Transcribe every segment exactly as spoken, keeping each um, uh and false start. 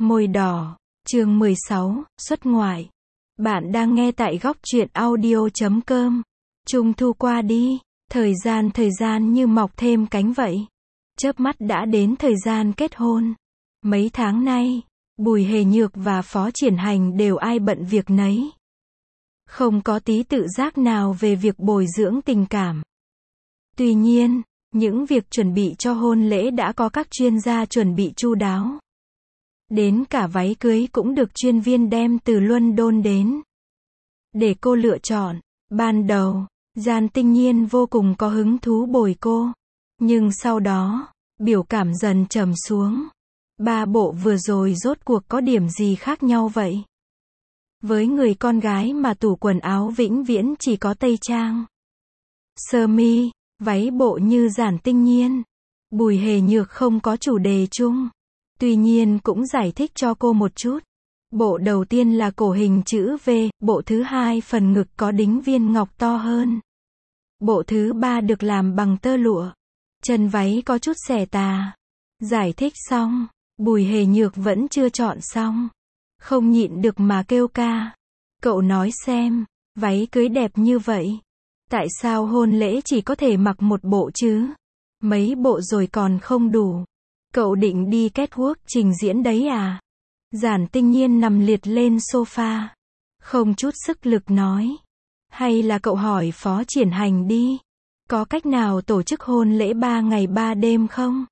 Môi đỏ, chương mười sáu, xuất ngoại. Bạn đang nghe tại góc truyện audio chấm com. Trung thu qua đi, thời gian thời gian như mọc thêm cánh vậy. Chớp mắt đã đến thời gian kết hôn. Mấy tháng nay, Bùi Hề Nhược và Phó Triển Hành đều ai bận việc nấy. Không có tí tự giác nào về việc bồi dưỡng tình cảm. Tuy nhiên, những việc chuẩn bị cho hôn lễ đã có các chuyên gia chuẩn bị chu đáo. Đến cả váy cưới cũng được chuyên viên đem từ London đến để cô lựa chọn. Ban đầu, Giản Tinh Nhiên vô cùng có hứng thú bồi cô. Nhưng sau đó, biểu cảm dần trầm xuống. Ba bộ vừa rồi rốt cuộc có điểm gì khác nhau vậy? Với người con gái mà tủ quần áo vĩnh viễn chỉ có tây trang, sơ mi, váy bộ như Giản Tinh Nhiên, Bùi Hề Nhược không có chủ đề chung. Tuy nhiên cũng giải thích cho cô một chút. Bộ đầu tiên là cổ hình chữ V, bộ thứ hai phần ngực có đính viên ngọc to hơn. Bộ thứ ba được làm bằng tơ lụa. Chân váy có chút xẻ tà. Giải thích xong, Bùi Hề Nhược vẫn chưa chọn xong. Không nhịn được mà kêu ca. Cậu nói xem, váy cưới đẹp như vậy, tại sao hôn lễ chỉ có thể mặc một bộ chứ? Mấy bộ rồi còn không đủ. Cậu định đi catwalk trình diễn đấy à? Giản Tinh Nhiên nằm liệt lên sofa, không chút sức lực nói. Hay là cậu hỏi Phó Triển Hành đi. Có cách nào tổ chức hôn lễ ba ngày ba đêm không?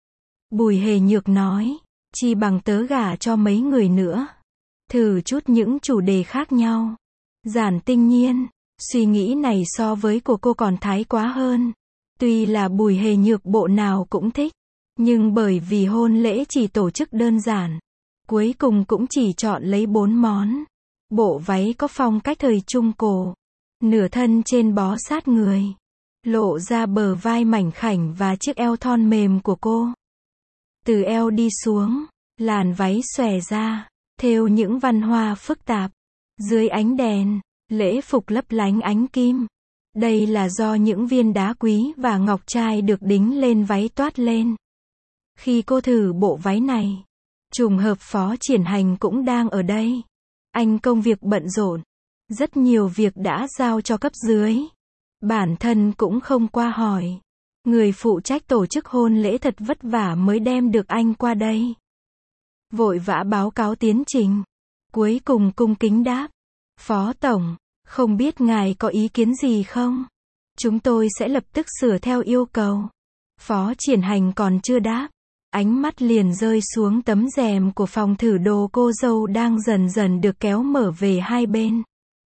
Bùi Hề Nhược nói. Chi bằng tớ gả cho mấy người nữa. Thử chút những chủ đề khác nhau. Giản Tinh Nhiên, suy nghĩ này so với của cô còn thái quá hơn. Tuy là Bùi Hề Nhược bộ nào cũng thích, nhưng bởi vì hôn lễ chỉ tổ chức đơn giản, cuối cùng cũng chỉ chọn lấy bốn món. Bộ váy có phong cách thời Trung Cổ, nửa thân trên bó sát người, lộ ra bờ vai mảnh khảnh và chiếc eo thon mềm của cô. Từ eo đi xuống, làn váy xòe ra, thêu những văn hoa phức tạp. Dưới ánh đèn, lễ phục lấp lánh ánh kim. Đây là do những viên đá quý và ngọc trai được đính lên váy toát lên. Khi cô thử bộ váy này, trùng hợp Phó Triển Hành cũng đang ở đây. Anh công việc bận rộn, rất nhiều việc đã giao cho cấp dưới. Bản thân cũng không qua hỏi. Người phụ trách tổ chức hôn lễ thật vất vả mới đem được anh qua đây. Vội vã báo cáo tiến trình. Cuối cùng cung kính đáp. Phó Tổng, không biết ngài có ý kiến gì không? Chúng tôi sẽ lập tức sửa theo yêu cầu. Phó Triển Hành còn chưa đáp. Ánh mắt liền rơi xuống tấm rèm của phòng thử đồ cô dâu đang dần dần được kéo mở về hai bên.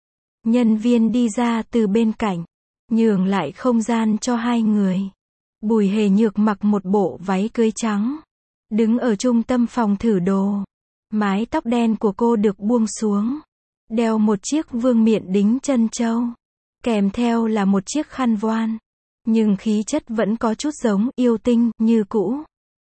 Nhân viên đi ra từ bên cạnh, nhường lại không gian cho hai người. Bùi Hề Nhược mặc một bộ váy cưới trắng, đứng ở trung tâm phòng thử đồ. Mái tóc đen của cô được buông xuống, đeo một chiếc vương miện đính chân châu, kèm theo là một chiếc khăn voan, nhưng khí chất vẫn có chút giống yêu tinh như cũ.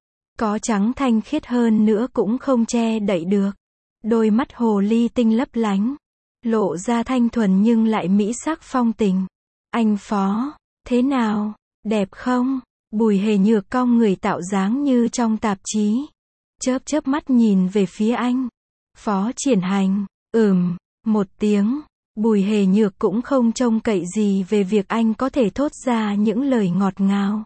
Có trắng thanh khiết hơn nữa cũng không che đậy được. Đôi mắt hồ ly tinh lấp lánh, lộ ra thanh thuần nhưng lại mỹ sắc phong tình. Anh Phó, thế nào, đẹp không? Bùi Hề Nhược cong người tạo dáng như trong tạp chí, chớp chớp mắt nhìn về phía anh. Phó Triển Hành, ừm, một tiếng. Bùi Hề Nhược cũng không trông cậy gì về việc anh có thể thốt ra những lời ngọt ngào.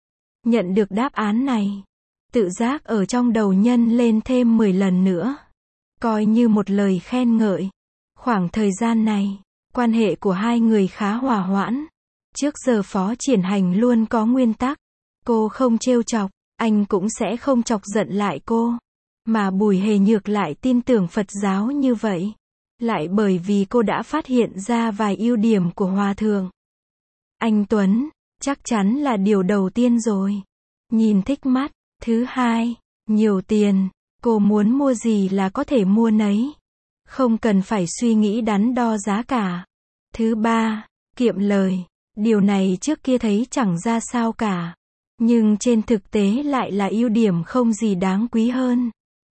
Nhận được đáp án này, tự giác ở trong đầu nhân lên thêm mười lần nữa, coi như một lời khen ngợi. Khoảng thời gian này, quan hệ của hai người khá hòa hoãn. Trước giờ Phó Triển Hành luôn có nguyên tắc, cô không trêu chọc, anh cũng sẽ không chọc giận lại cô. Mà Bùi Hề Nhược lại tin tưởng Phật giáo như vậy, lại bởi vì cô đã phát hiện ra vài ưu điểm của Hòa Thượng. Anh Tuấn, chắc chắn là điều đầu tiên rồi. Nhìn thích mắt. Thứ hai, nhiều tiền, cô muốn mua gì là có thể mua nấy. Không cần phải suy nghĩ đắn đo giá cả. Thứ ba, kiệm lời. Điều này trước kia thấy chẳng ra sao cả. Nhưng trên thực tế lại là ưu điểm không gì đáng quý hơn.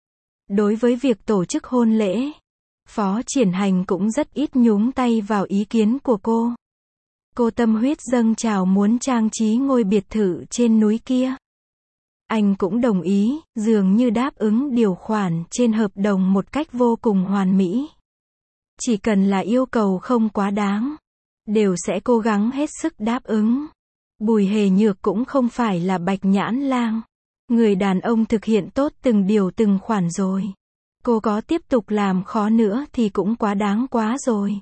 Đối với việc tổ chức hôn lễ, Phó Triển Hành cũng rất ít nhúng tay vào ý kiến của cô. Cô tâm huyết dâng trào muốn trang trí ngôi biệt thự trên núi kia. Anh cũng đồng ý, dường như đáp ứng điều khoản trên hợp đồng một cách vô cùng hoàn mỹ. Chỉ cần là yêu cầu không quá đáng, đều sẽ cố gắng hết sức đáp ứng. Bùi Hề Nhược cũng không phải là bạch nhãn lang. Người đàn ông thực hiện tốt từng điều từng khoản rồi. Cô có tiếp tục làm khó nữa thì cũng quá đáng quá rồi.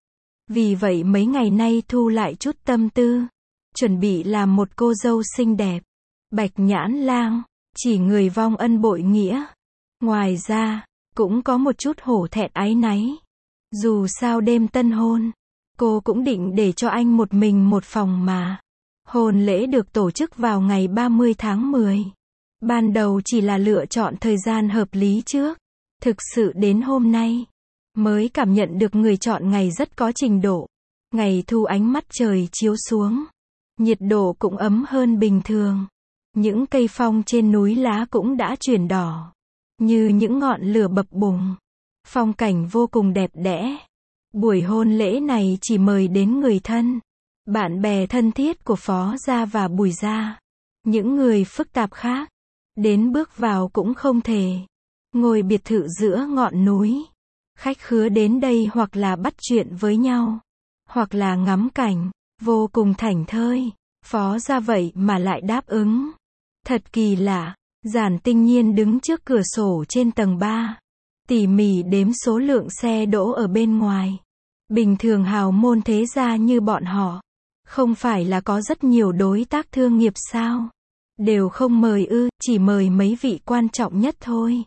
Vì vậy mấy ngày nay thu lại chút tâm tư, chuẩn bị làm một cô dâu xinh đẹp. Bạch nhãn lang, chỉ người vong ân bội nghĩa. Ngoài ra, cũng có một chút hổ thẹn áy náy. Dù sao đêm tân hôn, cô cũng định để cho anh một mình một phòng mà. Hôn lễ được tổ chức vào ngày ba mươi tháng mười. Ban đầu chỉ là lựa chọn thời gian hợp lý trước. Thực sự đến hôm nay, mới cảm nhận được người chọn ngày rất có trình độ. Ngày thu ánh mắt trời chiếu xuống. Nhiệt độ cũng ấm hơn bình thường. Những cây phong trên núi lá cũng đã chuyển đỏ. Như những ngọn lửa bập bùng. Phong cảnh vô cùng đẹp đẽ. Buổi hôn lễ này chỉ mời đến người thân, bạn bè thân thiết của Phó Gia và Bùi Gia. Những người phức tạp khác, đến bước vào cũng không thể. Ngồi biệt thự giữa ngọn núi. Khách khứa đến đây hoặc là bắt chuyện với nhau, hoặc là ngắm cảnh, vô cùng thảnh thơi. Phó Gia vậy mà lại đáp ứng. Thật kỳ lạ. Giản Tinh Nhiên đứng trước cửa sổ trên tầng ba. Tỉ mỉ đếm số lượng xe đỗ ở bên ngoài. Bình thường hào môn thế gia như bọn họ, không phải là có rất nhiều đối tác thương nghiệp sao? Đều không mời ư, chỉ mời mấy vị quan trọng nhất thôi.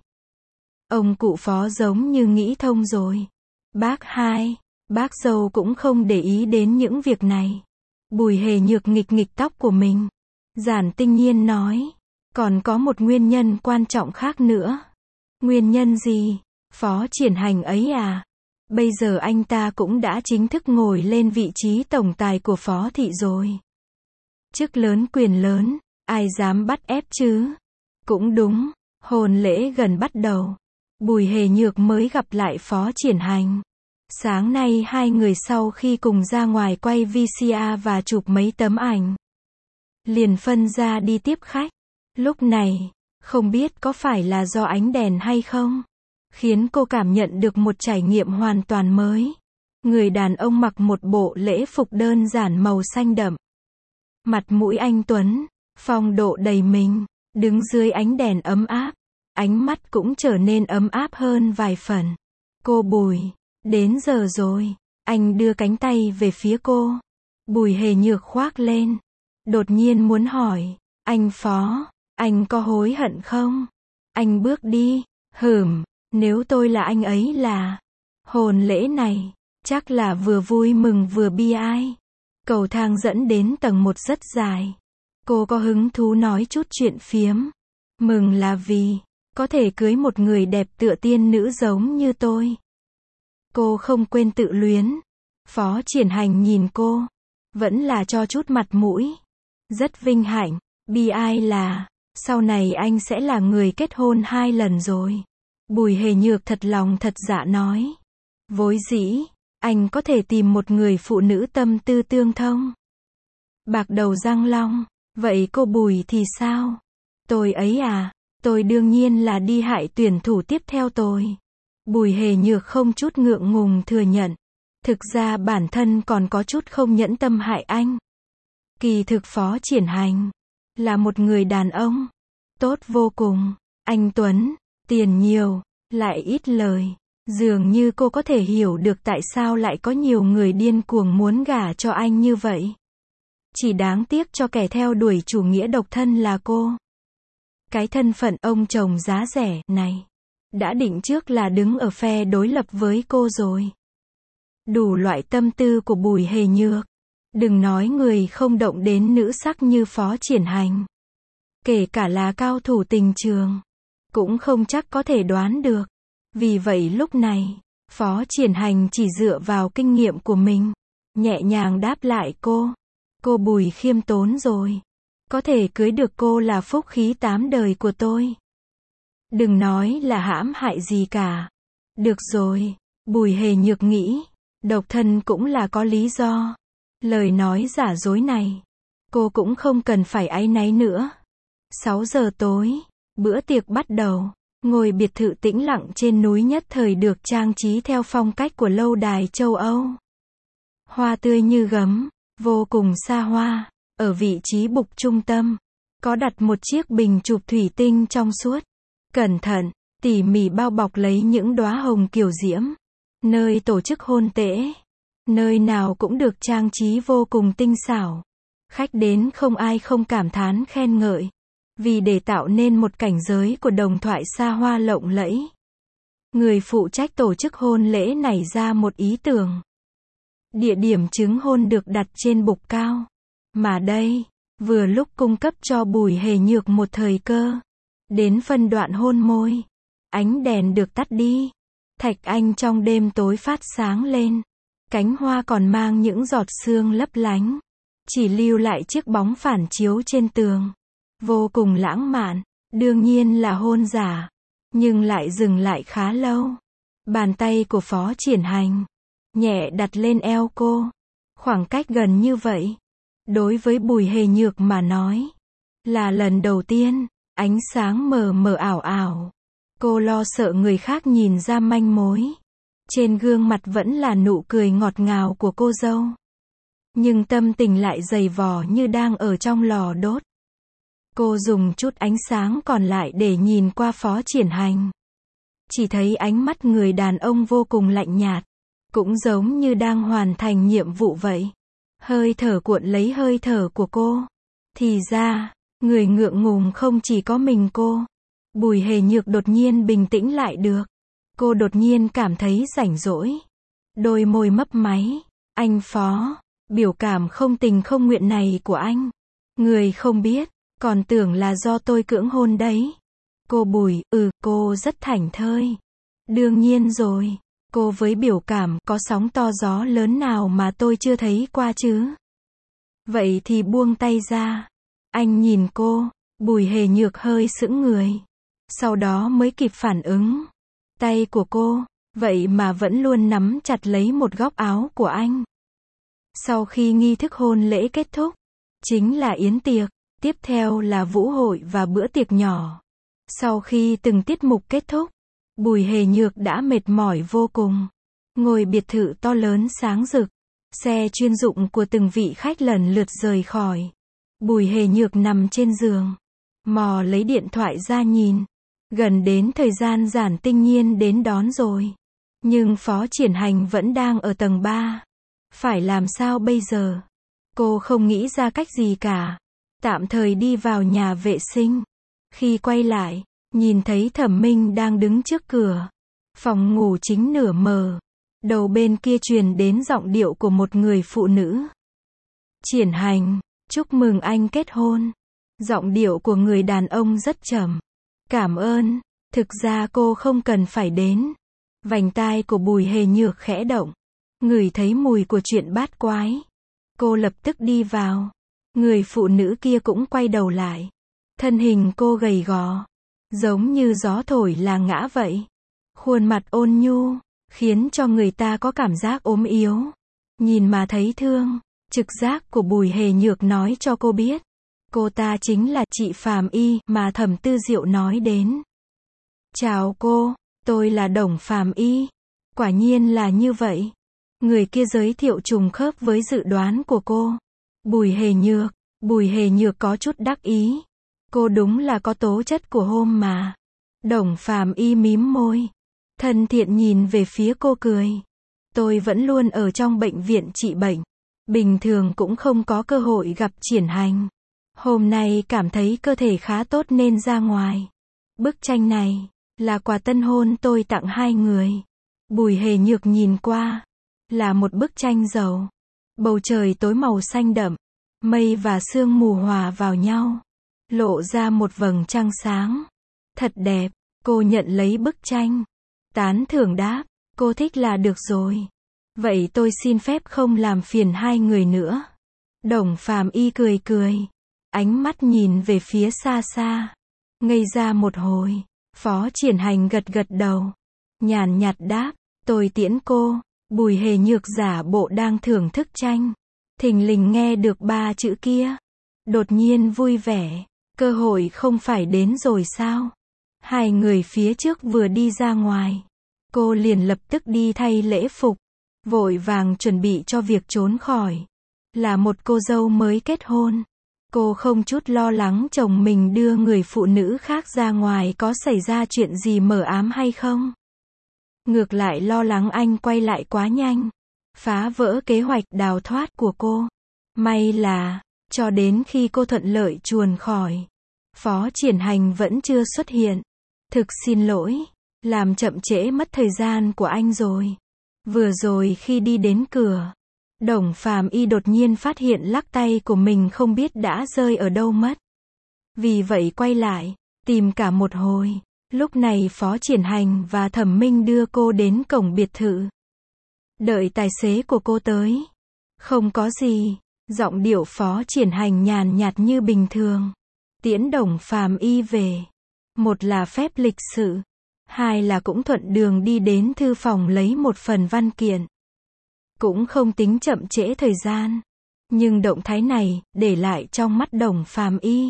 Ông cụ Phó giống như nghĩ thông rồi. Bác hai, bác dâu cũng không để ý đến những việc này. Bùi Hề Nhược nghịch nghịch tóc của mình. Giản Tinh Nhiên nói, còn có một nguyên nhân quan trọng khác nữa. Nguyên nhân gì? Phó Triển Hành ấy à? Bây giờ anh ta cũng đã chính thức ngồi lên vị trí tổng tài của Phó thị rồi. Chức lớn quyền lớn, ai dám bắt ép chứ? Cũng đúng, hôn lễ gần bắt đầu. Bùi Hề Nhược mới gặp lại Phó Triển Hành. Sáng nay hai người sau khi cùng ra ngoài quay vê xê rờ và chụp mấy tấm ảnh, liền phân ra đi tiếp khách. Lúc này, không biết có phải là do ánh đèn hay không, khiến cô cảm nhận được một trải nghiệm hoàn toàn mới. Người đàn ông mặc một bộ lễ phục đơn giản màu xanh đậm. Mặt mũi anh tuấn, phong độ đầy mình, đứng dưới ánh đèn ấm áp. Ánh mắt cũng trở nên ấm áp hơn vài phần. Cô Bùi, đến giờ rồi. Anh đưa cánh tay về phía cô. Bùi Hề Nhược khoác lên. Đột nhiên muốn hỏi, anh Phó, anh có hối hận không? Anh bước đi, hửm, nếu tôi là anh ấy là, hôn lễ này, chắc là vừa vui mừng vừa bi ai. Cầu thang dẫn đến tầng một rất dài. Cô có hứng thú nói chút chuyện phiếm. Mừng là vì, có thể cưới một người đẹp tựa tiên nữ giống như tôi. Cô không quên tự luyến. Phó Triển Hành nhìn cô, vẫn là cho chút mặt mũi. Rất vinh hạnh, bi ai là, sau này anh sẽ là người kết hôn hai lần rồi. Bùi Hề Nhược thật lòng thật dạ nói. Vốn dĩ, anh có thể tìm một người phụ nữ tâm tư tương thông. Bạc đầu răng long, vậy cô Bùi thì sao? Tôi ấy à, tôi đương nhiên là đi hại tuyển thủ tiếp theo tôi. Bùi Hề Nhược không chút ngượng ngùng thừa nhận. Thực ra bản thân còn có chút không nhẫn tâm hại anh. Kỳ thực Phó Triển Hành là một người đàn ông tốt vô cùng, anh tuấn, tiền nhiều, lại ít lời. Dường như cô có thể hiểu được tại sao lại có nhiều người điên cuồng muốn gả cho anh như vậy. Chỉ đáng tiếc cho kẻ theo đuổi chủ nghĩa độc thân là cô. Cái thân phận ông chồng giá rẻ này đã định trước là đứng ở phe đối lập với cô rồi. Đủ loại tâm tư của Bùi Hề Nhược. Đừng nói người không động đến nữ sắc như Phó Triển Hành. Kể cả là cao thủ tình trường, cũng không chắc có thể đoán được. Vì vậy lúc này, Phó Triển Hành chỉ dựa vào kinh nghiệm của mình, nhẹ nhàng đáp lại cô. Cô Bùi khiêm tốn rồi. Có thể cưới được cô là phúc khí tám đời của tôi. Đừng nói là hãm hại gì cả. Được rồi, Bùi Hề Nhược nghĩ, độc thân cũng là có lý do. Lời nói giả dối này, cô cũng không cần phải áy náy nữa. sáu giờ tối, bữa tiệc bắt đầu. Ngôi biệt thự tĩnh lặng trên núi nhất thời được trang trí theo phong cách của lâu đài châu Âu. Hoa tươi như gấm, vô cùng xa hoa. Ở vị trí bục trung tâm, có đặt một chiếc bình chụp thủy tinh trong suốt. Cẩn thận, tỉ mỉ bao bọc lấy những đóa hồng kiều diễm. Nơi tổ chức hôn lễ. Nơi nào cũng được trang trí vô cùng tinh xảo. Khách đến không ai không cảm thán khen ngợi. Vì để tạo nên một cảnh giới của đồng thoại xa hoa lộng lẫy. Người phụ trách tổ chức hôn lễ nảy ra một ý tưởng. Địa điểm chứng hôn được đặt trên bục cao. Mà đây, vừa lúc cung cấp cho Bùi Hề Nhược một thời cơ. Đến phân đoạn hôn môi. Ánh đèn được tắt đi. Thạch anh trong đêm tối phát sáng lên. Cánh hoa còn mang những giọt sương lấp lánh. Chỉ lưu lại chiếc bóng phản chiếu trên tường. Vô cùng lãng mạn. Đương nhiên là hôn giả. Nhưng lại dừng lại khá lâu. Bàn tay của Phó Triển Hành nhẹ đặt lên eo cô. Khoảng cách gần như vậy, đối với Bùi Hề Nhược mà nói, là lần đầu tiên. Ánh sáng mờ mờ ảo ảo. Cô lo sợ người khác nhìn ra manh mối. Trên gương mặt vẫn là nụ cười ngọt ngào của cô dâu. Nhưng tâm tình lại dày vò như đang ở trong lò đốt. Cô dùng chút ánh sáng còn lại để nhìn qua Phó Triển Hành. Chỉ thấy ánh mắt người đàn ông vô cùng lạnh nhạt. Cũng giống như đang hoàn thành nhiệm vụ vậy. Hơi thở cuộn lấy hơi thở của cô. Thì ra, người ngượng ngùng không chỉ có mình cô. Bùi Hề Nhược đột nhiên bình tĩnh lại được. Cô đột nhiên cảm thấy rảnh rỗi. Đôi môi mấp máy. Anh Phó, biểu cảm không tình không nguyện này của anh. Người không biết, còn tưởng là do tôi cưỡng hôn đấy. Cô Bùi, ừ, cô rất thảnh thơi. Đương nhiên rồi. Cô với biểu cảm có sóng to gió lớn nào mà tôi chưa thấy qua chứ. Vậy thì buông tay ra. Anh nhìn cô, Bùi Hề Nhược hơi sững người. Sau đó mới kịp phản ứng. Tay của cô, vậy mà vẫn luôn nắm chặt lấy một góc áo của anh. Sau khi nghi thức hôn lễ kết thúc, chính là yến tiệc, tiếp theo là vũ hội và bữa tiệc nhỏ. Sau khi từng tiết mục kết thúc, Bùi Hề Nhược đã mệt mỏi vô cùng. Ngôi biệt thự to lớn sáng rực, xe chuyên dụng của từng vị khách lần lượt rời khỏi. Bùi Hề Nhược nằm trên giường, mò lấy điện thoại ra nhìn. Gần đến thời gian Giản Tinh Nhiên đến đón rồi. Nhưng Phó Triển Hành vẫn đang ở tầng ba. Phải làm sao bây giờ? Cô không nghĩ ra cách gì cả. Tạm thời đi vào nhà vệ sinh. Khi quay lại, nhìn thấy Thẩm Minh đang đứng trước cửa. Phòng ngủ chính nửa mờ. Đầu bên kia truyền đến giọng điệu của một người phụ nữ. Triển Hành, chúc mừng anh kết hôn. Giọng điệu của người đàn ông rất trầm. Cảm ơn, thực ra cô không cần phải đến. Vành tai của Bùi Hề Nhược khẽ động. Ngửi thấy mùi của chuyện bát quái. Cô lập tức đi vào. Người phụ nữ kia cũng quay đầu lại. Thân hình cô gầy gò, giống như gió thổi là ngã vậy. Khuôn mặt ôn nhu, khiến cho người ta có cảm giác ốm yếu. Nhìn mà thấy thương. Trực giác của Bùi Hề Nhược nói cho cô biết. Cô ta chính là chị Phàm Y mà Thẩm Tư Diệu nói đến. Chào cô, tôi là Đồng Phàm Y. Quả nhiên là như vậy. Người kia giới thiệu trùng khớp với dự đoán của cô. Bùi Hề Nhược, Bùi Hề Nhược có chút đắc ý. Cô đúng là có tố chất của hôm mà. Đồng Phàm Y mím môi. Thân thiện nhìn về phía cô cười. Tôi vẫn luôn ở trong bệnh viện trị bệnh. Bình thường cũng không có cơ hội gặp Triển Hành. Hôm nay cảm thấy cơ thể khá tốt nên ra ngoài. Bức tranh này là quà tân hôn tôi tặng hai người. Bùi Hề Nhược nhìn qua. Là một bức tranh dầu. Bầu trời tối màu xanh đậm. Mây và sương mù hòa vào nhau. Lộ ra một vầng trăng sáng. Thật đẹp. Cô nhận lấy bức tranh. Tán thưởng đáp. Cô thích là được rồi. Vậy tôi xin phép không làm phiền hai người nữa. Đồng Phàm Y cười cười. Ánh mắt nhìn về phía xa xa. Ngây ra một hồi. Phó Triển Hành gật gật đầu. Nhàn nhạt đáp. Tôi tiễn cô. Bùi Hề Nhược giả bộ đang thưởng thức tranh. Thình lình nghe được ba chữ kia. Đột nhiên vui vẻ. Cơ hội không phải đến rồi sao? Hai người phía trước vừa đi ra ngoài. Cô liền lập tức đi thay lễ phục. Vội vàng chuẩn bị cho việc trốn khỏi. Là một cô dâu mới kết hôn. Cô không chút lo lắng chồng mình đưa người phụ nữ khác ra ngoài có xảy ra chuyện gì mờ ám hay không. Ngược lại lo lắng anh quay lại quá nhanh. Phá vỡ kế hoạch đào thoát của cô. May là, cho đến khi cô thuận lợi chuồn khỏi, Phó Triển Hành vẫn chưa xuất hiện. Thực xin lỗi, làm chậm trễ mất thời gian của anh rồi. Vừa rồi khi đi đến cửa, Đồng Phàm Y đột nhiên phát hiện lắc tay của mình không biết đã rơi ở đâu mất. Vì vậy quay lại, tìm cả một hồi. Lúc này Phó Triển Hành và Thẩm Minh đưa cô đến cổng biệt thự. Đợi tài xế của cô tới. Không có gì, giọng điệu Phó Triển Hành nhàn nhạt như bình thường. Tiễn Đồng Phàm Y về. Một là phép lịch sự, hai là cũng thuận đường đi đến thư phòng lấy một phần văn kiện. Cũng không tính chậm trễ thời gian. Nhưng động thái này, để lại trong mắt Đồng Phàm Y,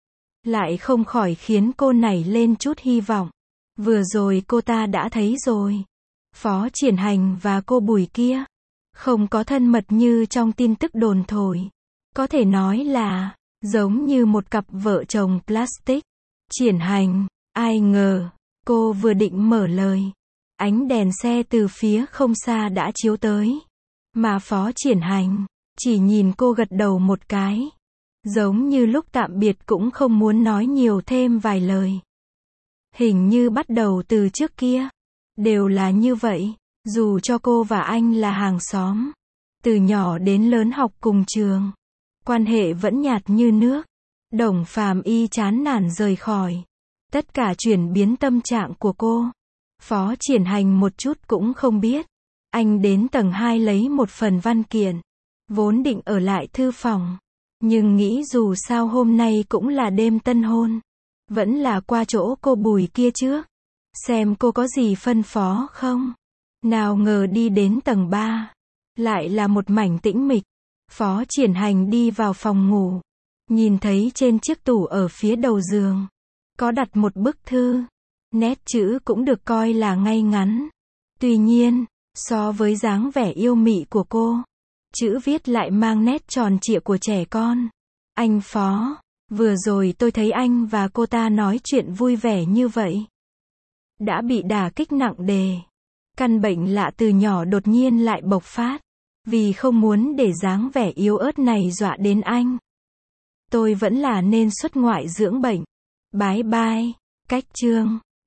lại không khỏi khiến cô nảy lên chút hy vọng. Vừa rồi cô ta đã thấy rồi. Phó Triển Hành và cô Bùi kia không có thân mật như trong tin tức đồn thổi. Có thể nói là giống như một cặp vợ chồng plastic. Triển Hành, ai ngờ, cô vừa định mở lời, ánh đèn xe từ phía không xa đã chiếu tới. Mà Phó Triển Hành chỉ nhìn cô gật đầu một cái. Giống như lúc tạm biệt cũng không muốn nói nhiều thêm vài lời. Hình như bắt đầu từ trước kia, đều là như vậy. Dù cho cô và anh là hàng xóm, từ nhỏ đến lớn học cùng trường, quan hệ vẫn nhạt như nước. Đồng Phàm Y chán nản rời khỏi. Tất cả chuyển biến tâm trạng của cô, Phó Triển Hành một chút cũng không biết. Anh đến tầng hai lấy một phần văn kiện, vốn định ở lại thư phòng, nhưng nghĩ dù sao hôm nay cũng là đêm tân hôn, vẫn là qua chỗ cô Bùi kia trước, xem cô có gì phân phó không. Nào ngờ đi đến tầng ba, lại là một mảnh tĩnh mịch. Phó Triển Hành đi vào phòng ngủ, nhìn thấy trên chiếc tủ ở phía đầu giường, có đặt một bức thư. Nét chữ cũng được coi là ngay ngắn. Tuy nhiên, so với dáng vẻ yêu mị của cô, chữ viết lại mang nét tròn trịa của trẻ con. Anh Phó, vừa rồi tôi thấy anh và cô ta nói chuyện vui vẻ như vậy. Đã bị đả kích nặng nề. Căn bệnh lạ từ nhỏ đột nhiên lại bộc phát. Vì không muốn để dáng vẻ yếu ớt này dọa đến anh, tôi vẫn là nên xuất ngoại dưỡng bệnh. Bái bai. Cách chương